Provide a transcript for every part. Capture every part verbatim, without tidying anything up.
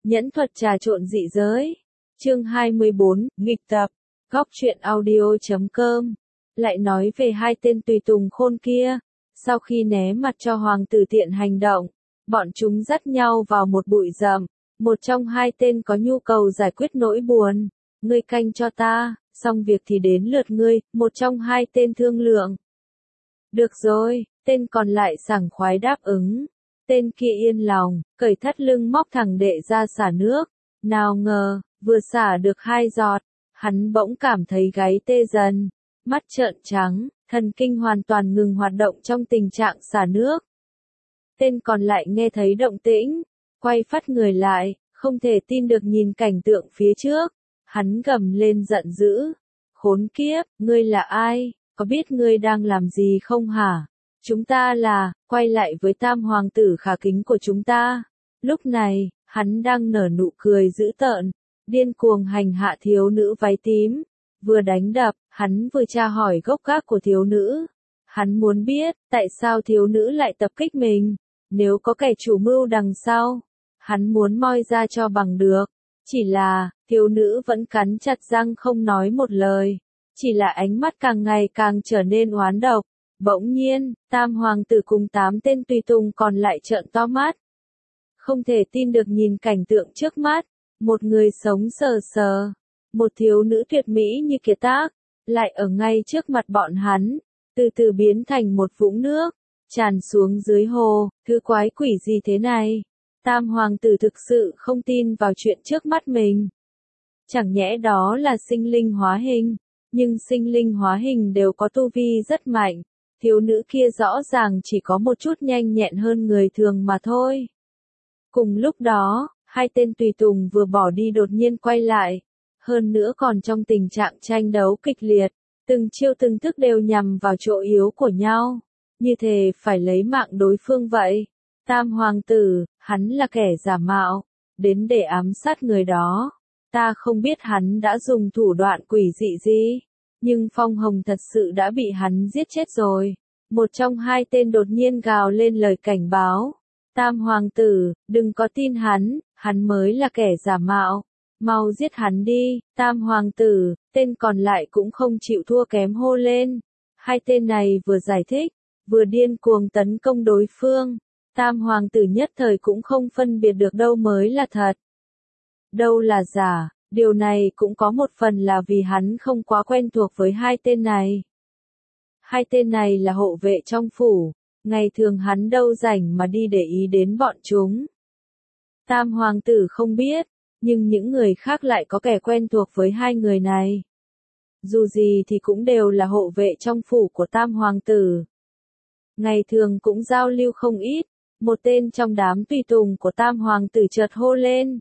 Nhẫn thuật trà trộn dị giới. Chương hai mươi bốn, nghịch tập. Góc truyện audio chấm com. Lại nói về hai tên tùy tùng khôn kia. Sau khi né mặt cho hoàng tử tiện hành động, bọn chúng dắt nhau vào một bụi rậm. Một trong hai tên có nhu cầu giải quyết nỗi buồn. Ngươi canh cho ta, xong việc thì đến lượt ngươi, một trong hai tên thương lượng. Được rồi, tên còn lại sảng khoái đáp ứng. Tên kia yên lòng, cởi thắt lưng móc thẳng đệ ra xả nước. Nào ngờ, vừa xả được hai giọt, hắn bỗng cảm thấy gáy tê dần, mắt trợn trắng, thần kinh hoàn toàn ngừng hoạt động trong tình trạng xả nước. Tên còn lại nghe thấy động tĩnh, quay phắt người lại, không thể tin được nhìn cảnh tượng phía trước. Hắn gầm lên giận dữ. Khốn kiếp, ngươi là ai, có biết ngươi đang làm gì không hả? Chúng ta là, quay lại với tam hoàng tử khả kính của chúng ta. Lúc này, hắn đang nở nụ cười dữ tợn, điên cuồng hành hạ thiếu nữ váy tím. Vừa đánh đập, hắn vừa tra hỏi gốc gác của thiếu nữ. Hắn muốn biết, tại sao thiếu nữ lại tập kích mình, nếu có kẻ chủ mưu đằng sau. Hắn muốn moi ra cho bằng được. Chỉ là, thiếu nữ vẫn cắn chặt răng không nói một lời. Chỉ là ánh mắt càng ngày càng trở nên oán độc. Bỗng nhiên, tam hoàng tử cùng tám tên tùy tùng còn lại trợn to mắt. Không thể tin được nhìn cảnh tượng trước mắt. Một người sống sờ sờ. Một thiếu nữ tuyệt mỹ như kiệt tác. Lại ở ngay trước mặt bọn hắn. Từ từ biến thành một vũng nước. Tràn xuống dưới hồ. Thứ quái quỷ gì thế này? Tam hoàng tử thực sự không tin vào chuyện trước mắt mình. Chẳng nhẽ đó là sinh linh hóa hình. Nhưng sinh linh hóa hình đều có tu vi rất mạnh. Thiếu nữ kia rõ ràng chỉ có một chút nhanh nhẹn hơn người thường mà thôi. Cùng lúc đó, hai tên tùy tùng vừa bỏ đi đột nhiên quay lại. Hơn nữa còn trong tình trạng tranh đấu kịch liệt. Từng chiêu từng thức đều nhằm vào chỗ yếu của nhau. Như thể phải lấy mạng đối phương vậy. Tam hoàng tử, hắn là kẻ giả mạo. Đến để ám sát người đó. Ta không biết hắn đã dùng thủ đoạn quỷ dị gì. Nhưng Phong Hồng thật sự đã bị hắn giết chết rồi. Một trong hai tên đột nhiên gào lên lời cảnh báo. Tam hoàng tử, đừng có tin hắn, hắn mới là kẻ giả mạo. Mau giết hắn đi, tam hoàng tử, tên còn lại cũng không chịu thua kém hô lên. Hai tên này vừa giải thích, vừa điên cuồng tấn công đối phương. Tam hoàng tử nhất thời cũng không phân biệt được đâu mới là thật, đâu là giả. Điều này cũng có một phần là vì hắn không quá quen thuộc với hai tên này. Hai tên này là hộ vệ trong phủ, ngày thường hắn đâu rảnh mà đi để ý đến bọn chúng. Tam hoàng tử không biết, nhưng những người khác lại có kẻ quen thuộc với hai người này. Dù gì thì cũng đều là hộ vệ trong phủ của tam hoàng tử. Ngày thường cũng giao lưu không ít, một tên trong đám tùy tùng của tam hoàng tử chợt hô lên.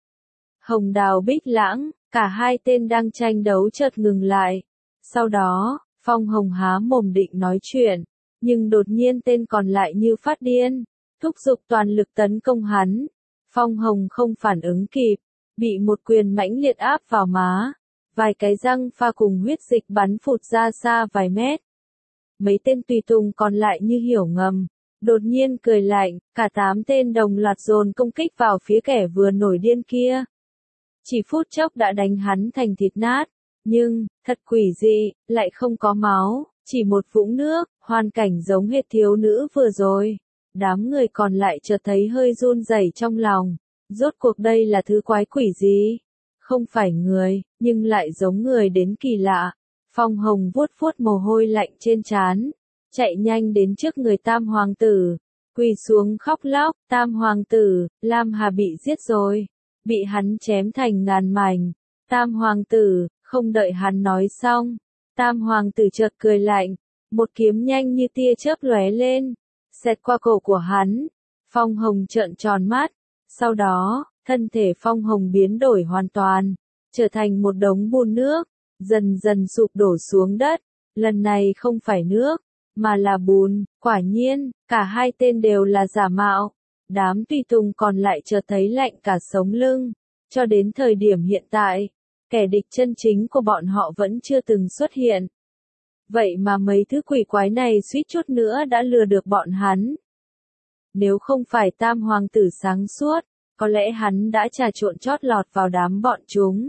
Hồng Đào Bích Lãng, cả hai tên đang tranh đấu chợt ngừng lại. Sau đó, Phong Hồng há mồm định nói chuyện, nhưng đột nhiên tên còn lại như phát điên, thúc giục toàn lực tấn công hắn. Phong Hồng không phản ứng kịp, bị một quyền mãnh liệt áp vào má, vài cái răng pha cùng huyết dịch bắn phụt ra xa vài mét. Mấy tên tùy tùng còn lại như hiểu ngầm, đột nhiên cười lạnh, cả tám tên đồng loạt dồn công kích vào phía kẻ vừa nổi điên kia. Chỉ phút chốc đã đánh hắn thành thịt nát, nhưng, thật quỷ dị, lại không có máu, chỉ một vũng nước, hoàn cảnh giống hệt thiếu nữ vừa rồi. Đám người còn lại chợt thấy hơi run rẩy trong lòng, rốt cuộc đây là thứ quái quỷ gì? Không phải người, nhưng lại giống người đến kỳ lạ. Phong Hồng vuốt vuốt mồ hôi lạnh trên trán, chạy nhanh đến trước người tam hoàng tử, quỳ xuống khóc lóc, tam hoàng tử, Lam Hà bị giết rồi. Bị hắn chém thành ngàn mảnh. Tam hoàng tử, không đợi hắn nói xong. Tam hoàng tử chợt cười lạnh. Một kiếm nhanh như tia chớp lóe lên. Xẹt qua cổ của hắn. Phong Hồng trợn tròn mắt. Sau đó, thân thể Phong Hồng biến đổi hoàn toàn. Trở thành một đống bùn nước. Dần dần sụp đổ xuống đất. Lần này không phải nước, mà là bùn. Quả nhiên, cả hai tên đều là giả mạo. Đám tùy tùng còn lại chợt thấy lạnh cả sống lưng. Cho đến thời điểm hiện tại, kẻ địch chân chính của bọn họ vẫn chưa từng xuất hiện. Vậy mà mấy thứ quỷ quái này suýt chút nữa đã lừa được bọn hắn. Nếu không phải tam hoàng tử sáng suốt, Có lẽ hắn đã trà trộn chót lọt vào đám bọn chúng.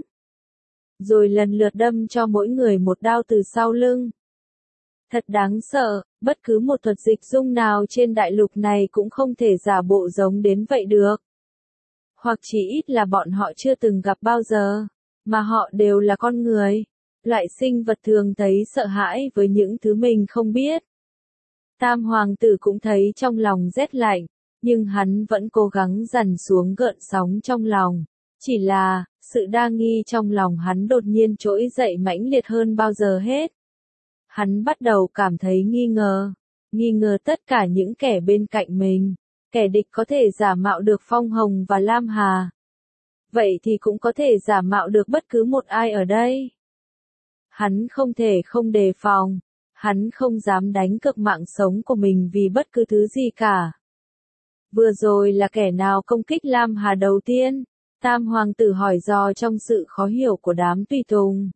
Rồi lần lượt đâm cho mỗi người một đao từ sau lưng. Thật đáng sợ, bất cứ một thuật dịch dung nào trên đại lục này cũng không thể giả bộ giống đến vậy được. Hoặc chỉ ít là bọn họ chưa từng gặp bao giờ, mà họ đều là con người. Loại sinh vật thường thấy sợ hãi với những thứ mình không biết. Tam hoàng tử cũng thấy trong lòng rét lạnh, nhưng hắn vẫn cố gắng dằn xuống gợn sóng trong lòng. Chỉ là, sự đa nghi trong lòng hắn đột nhiên trỗi dậy mãnh liệt hơn bao giờ hết. Hắn bắt đầu cảm thấy nghi ngờ, nghi ngờ tất cả những kẻ bên cạnh mình. Kẻ địch có thể giả mạo được Phong Hồng và Lam Hà. Vậy thì cũng có thể giả mạo được bất cứ một ai ở đây. Hắn không thể không đề phòng, hắn không dám đánh cược mạng sống của mình vì bất cứ thứ gì cả. Vừa rồi là kẻ nào công kích Lam Hà đầu tiên? Tam hoàng tử hỏi dò trong sự khó hiểu của đám tùy tùng.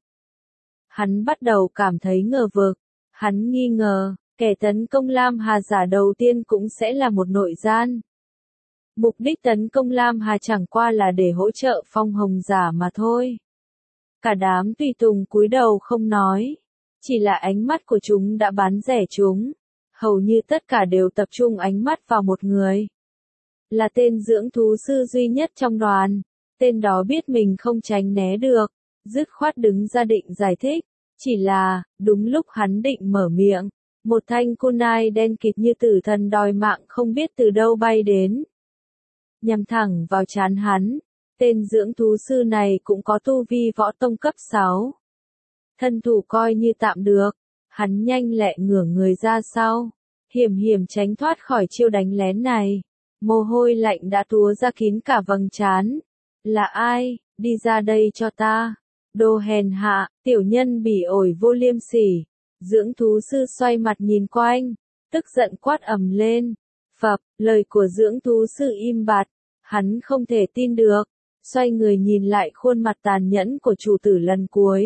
Hắn bắt đầu cảm thấy ngờ vực, hắn nghi ngờ, kẻ tấn công Lam Hà giả đầu tiên cũng sẽ là một nội gian. Mục đích tấn công Lam Hà chẳng qua là để hỗ trợ Phong Hồng giả mà thôi. Cả đám tùy tùng cúi đầu không nói, chỉ là ánh mắt của chúng đã bán rẻ chúng. Hầu như tất cả đều tập trung ánh mắt vào một người. Là tên dưỡng thú sư duy nhất trong đoàn. Tên đó biết mình không tránh né được, dứt khoát đứng ra định giải thích. Chỉ là, đúng lúc hắn định mở miệng, một thanh kunai đen kịt như tử thần đòi mạng không biết từ đâu bay đến. Nhằm thẳng vào trán hắn, tên dưỡng thú sư này cũng có tu vi võ tông cấp sáu. Thân thủ coi như tạm được, hắn nhanh lẹ ngửa người ra sau, hiểm hiểm tránh thoát khỏi chiêu đánh lén này. Mồ hôi lạnh đã túa ra kín cả vầng trán. Là ai, đi ra đây cho ta. Đồ hèn hạ, tiểu nhân bỉ ổi vô liêm sỉ. Dưỡng thú sư xoay mặt nhìn quanh, tức giận quát ầm lên. Phập, lời của dưỡng thú sư im bặt, hắn không thể tin được, xoay người nhìn lại khuôn mặt tàn nhẫn của chủ tử lần cuối.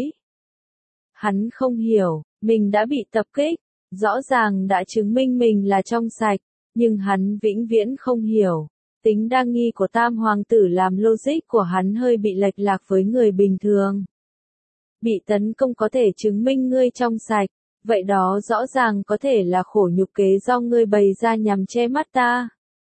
Hắn không hiểu, mình đã bị tập kích, rõ ràng đã chứng minh mình là trong sạch, nhưng hắn vĩnh viễn không hiểu. Tính đa nghi của tam hoàng tử làm logic của hắn hơi bị lệch lạc với người bình thường. Bị tấn công có thể chứng minh ngươi trong sạch, vậy đó rõ ràng có thể là khổ nhục kế do ngươi bày ra nhằm che mắt ta.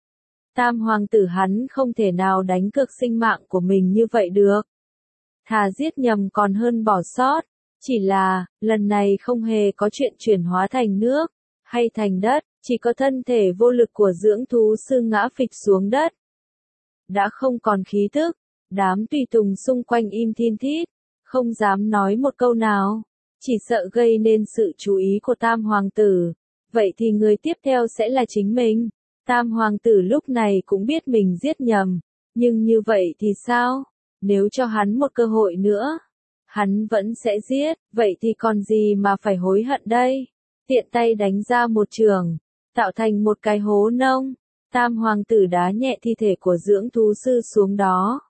Tam hoàng tử hắn không thể nào đánh cược sinh mạng của mình như vậy được. Thà giết nhầm còn hơn bỏ sót, chỉ là, lần này không hề có chuyện chuyển hóa thành nước, hay thành đất, chỉ có thân thể vô lực của dưỡng thú sư ngã phịch xuống đất. Đã không còn khí tức, đám tùy tùng xung quanh im thin thít, không dám nói một câu nào, chỉ sợ gây nên sự chú ý của tam hoàng tử. Vậy thì người tiếp theo sẽ là chính mình. Tam hoàng tử lúc này cũng biết mình giết nhầm, nhưng như vậy thì sao? Nếu cho hắn một cơ hội nữa, hắn vẫn sẽ giết, vậy thì còn gì mà phải hối hận đây? Tiện tay đánh ra một trường, tạo thành một cái hố nông. Tam hoàng tử đá nhẹ thi thể của dưỡng thú sư xuống đó.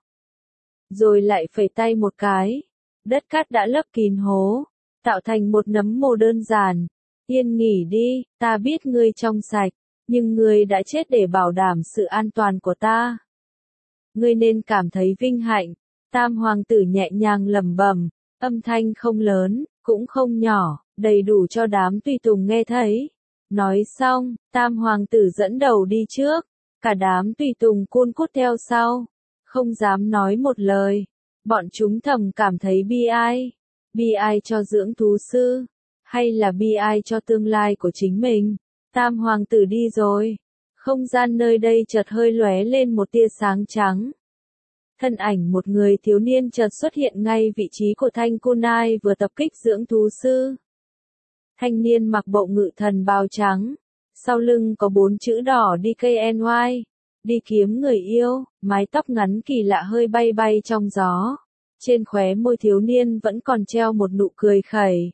Rồi lại phẩy tay một cái. Đất cát đã lấp kín hố, tạo thành một nấm mồ đơn giản. Yên nghỉ đi, ta biết ngươi trong sạch, nhưng ngươi đã chết để bảo đảm sự an toàn của ta. Ngươi nên cảm thấy vinh hạnh. Tam hoàng tử nhẹ nhàng lẩm bẩm, âm thanh không lớn, cũng không nhỏ, đầy đủ cho đám tùy tùng nghe thấy. Nói xong, tam hoàng tử dẫn đầu đi trước, cả đám tùy tùng cun cút theo sau, không dám nói một lời. Bọn chúng thầm cảm thấy bi ai, bi ai cho dưỡng thú sư, hay là bi ai cho tương lai của chính mình. Tam hoàng tử đi rồi, không gian nơi đây chợt hơi lóe lên một tia sáng trắng. Thân ảnh một người thiếu niên chợt xuất hiện ngay vị trí của thanh kunai vừa tập kích dưỡng thú sư. Thanh niên mặc bộ ngự thần bào trắng, sau lưng có bốn chữ đỏ đê ca en i, đi kiếm người yêu, mái tóc ngắn kỳ lạ hơi bay bay trong gió. Trên khóe môi thiếu niên vẫn còn treo một nụ cười khẩy.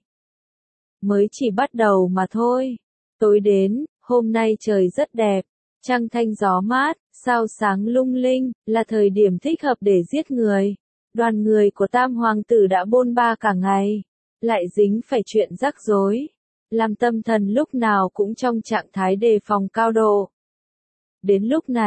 Mới chỉ bắt đầu mà thôi. Tối đến, hôm nay trời rất đẹp, trăng thanh gió mát, sao sáng lung linh, là thời điểm thích hợp để giết người. Đoàn người của tam hoàng tử đã bôn ba cả ngày, lại dính phải chuyện rắc rối, làm tâm thần lúc nào cũng trong trạng thái đề phòng cao độ. Đến lúc này,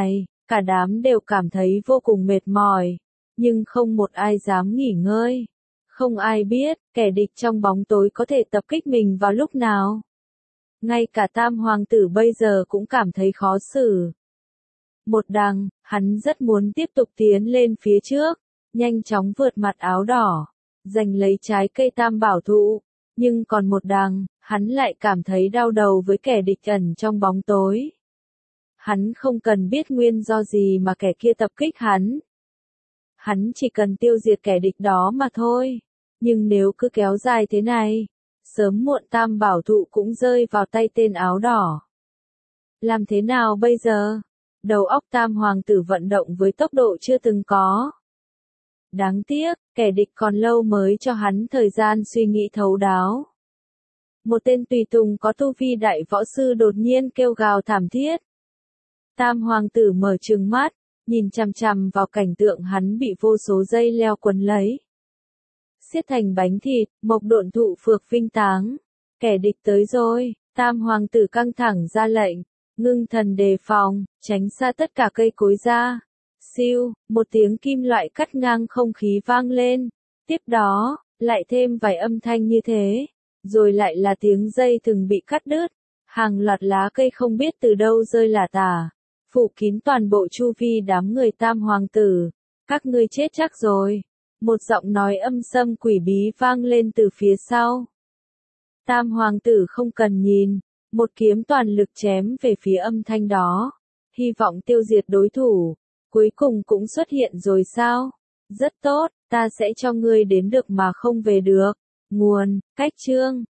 Cả đám đều cảm thấy vô cùng mệt mỏi, nhưng không một ai dám nghỉ ngơi. Không ai biết, kẻ địch trong bóng tối có thể tập kích mình vào lúc nào. Ngay cả Tam Hoàng tử bây giờ cũng cảm thấy khó xử. Một đằng, hắn rất muốn tiếp tục tiến lên phía trước, nhanh chóng vượt mặt áo đỏ, giành lấy trái cây tam bảo thụ. Nhưng còn một đằng, hắn lại cảm thấy đau đầu với kẻ địch ẩn trong bóng tối. Hắn không cần biết nguyên do gì mà kẻ kia tập kích hắn. Hắn chỉ cần tiêu diệt kẻ địch đó mà thôi. Nhưng nếu cứ kéo dài thế này, sớm muộn tam bảo thụ cũng rơi vào tay tên áo đỏ. Làm thế nào bây giờ? Đầu óc Tam Hoàng tử vận động với tốc độ chưa từng có. Đáng tiếc, kẻ địch còn lâu mới cho hắn thời gian suy nghĩ thấu đáo. Một tên tùy tùng có tu vi đại võ sư đột nhiên kêu gào thảm thiết. Tam Hoàng tử mở trừng mắt, nhìn chằm chằm vào cảnh tượng hắn bị vô số dây leo quấn lấy. Xiết thành bánh thịt, mộc độn thụ phược vinh táng. Kẻ địch tới rồi, Tam Hoàng tử căng thẳng ra lệnh, ngưng thần đề phòng, tránh xa tất cả cây cối ra. Siêu, một tiếng kim loại cắt ngang không khí vang lên. Tiếp đó, lại thêm vài âm thanh như thế. Rồi lại là tiếng dây thừng bị cắt đứt. Hàng loạt lá cây không biết từ đâu rơi lả tả, phủ kín toàn bộ chu vi đám người Tam Hoàng tử. Các ngươi chết chắc rồi. Một giọng nói âm sâm quỷ bí vang lên từ phía sau. Tam Hoàng tử không cần nhìn, một kiếm toàn lực chém về phía âm thanh đó. Hy vọng tiêu diệt đối thủ, cuối cùng cũng xuất hiện rồi sao? Rất tốt, ta sẽ cho ngươi đến được mà không về được. Nguồn, cách chương.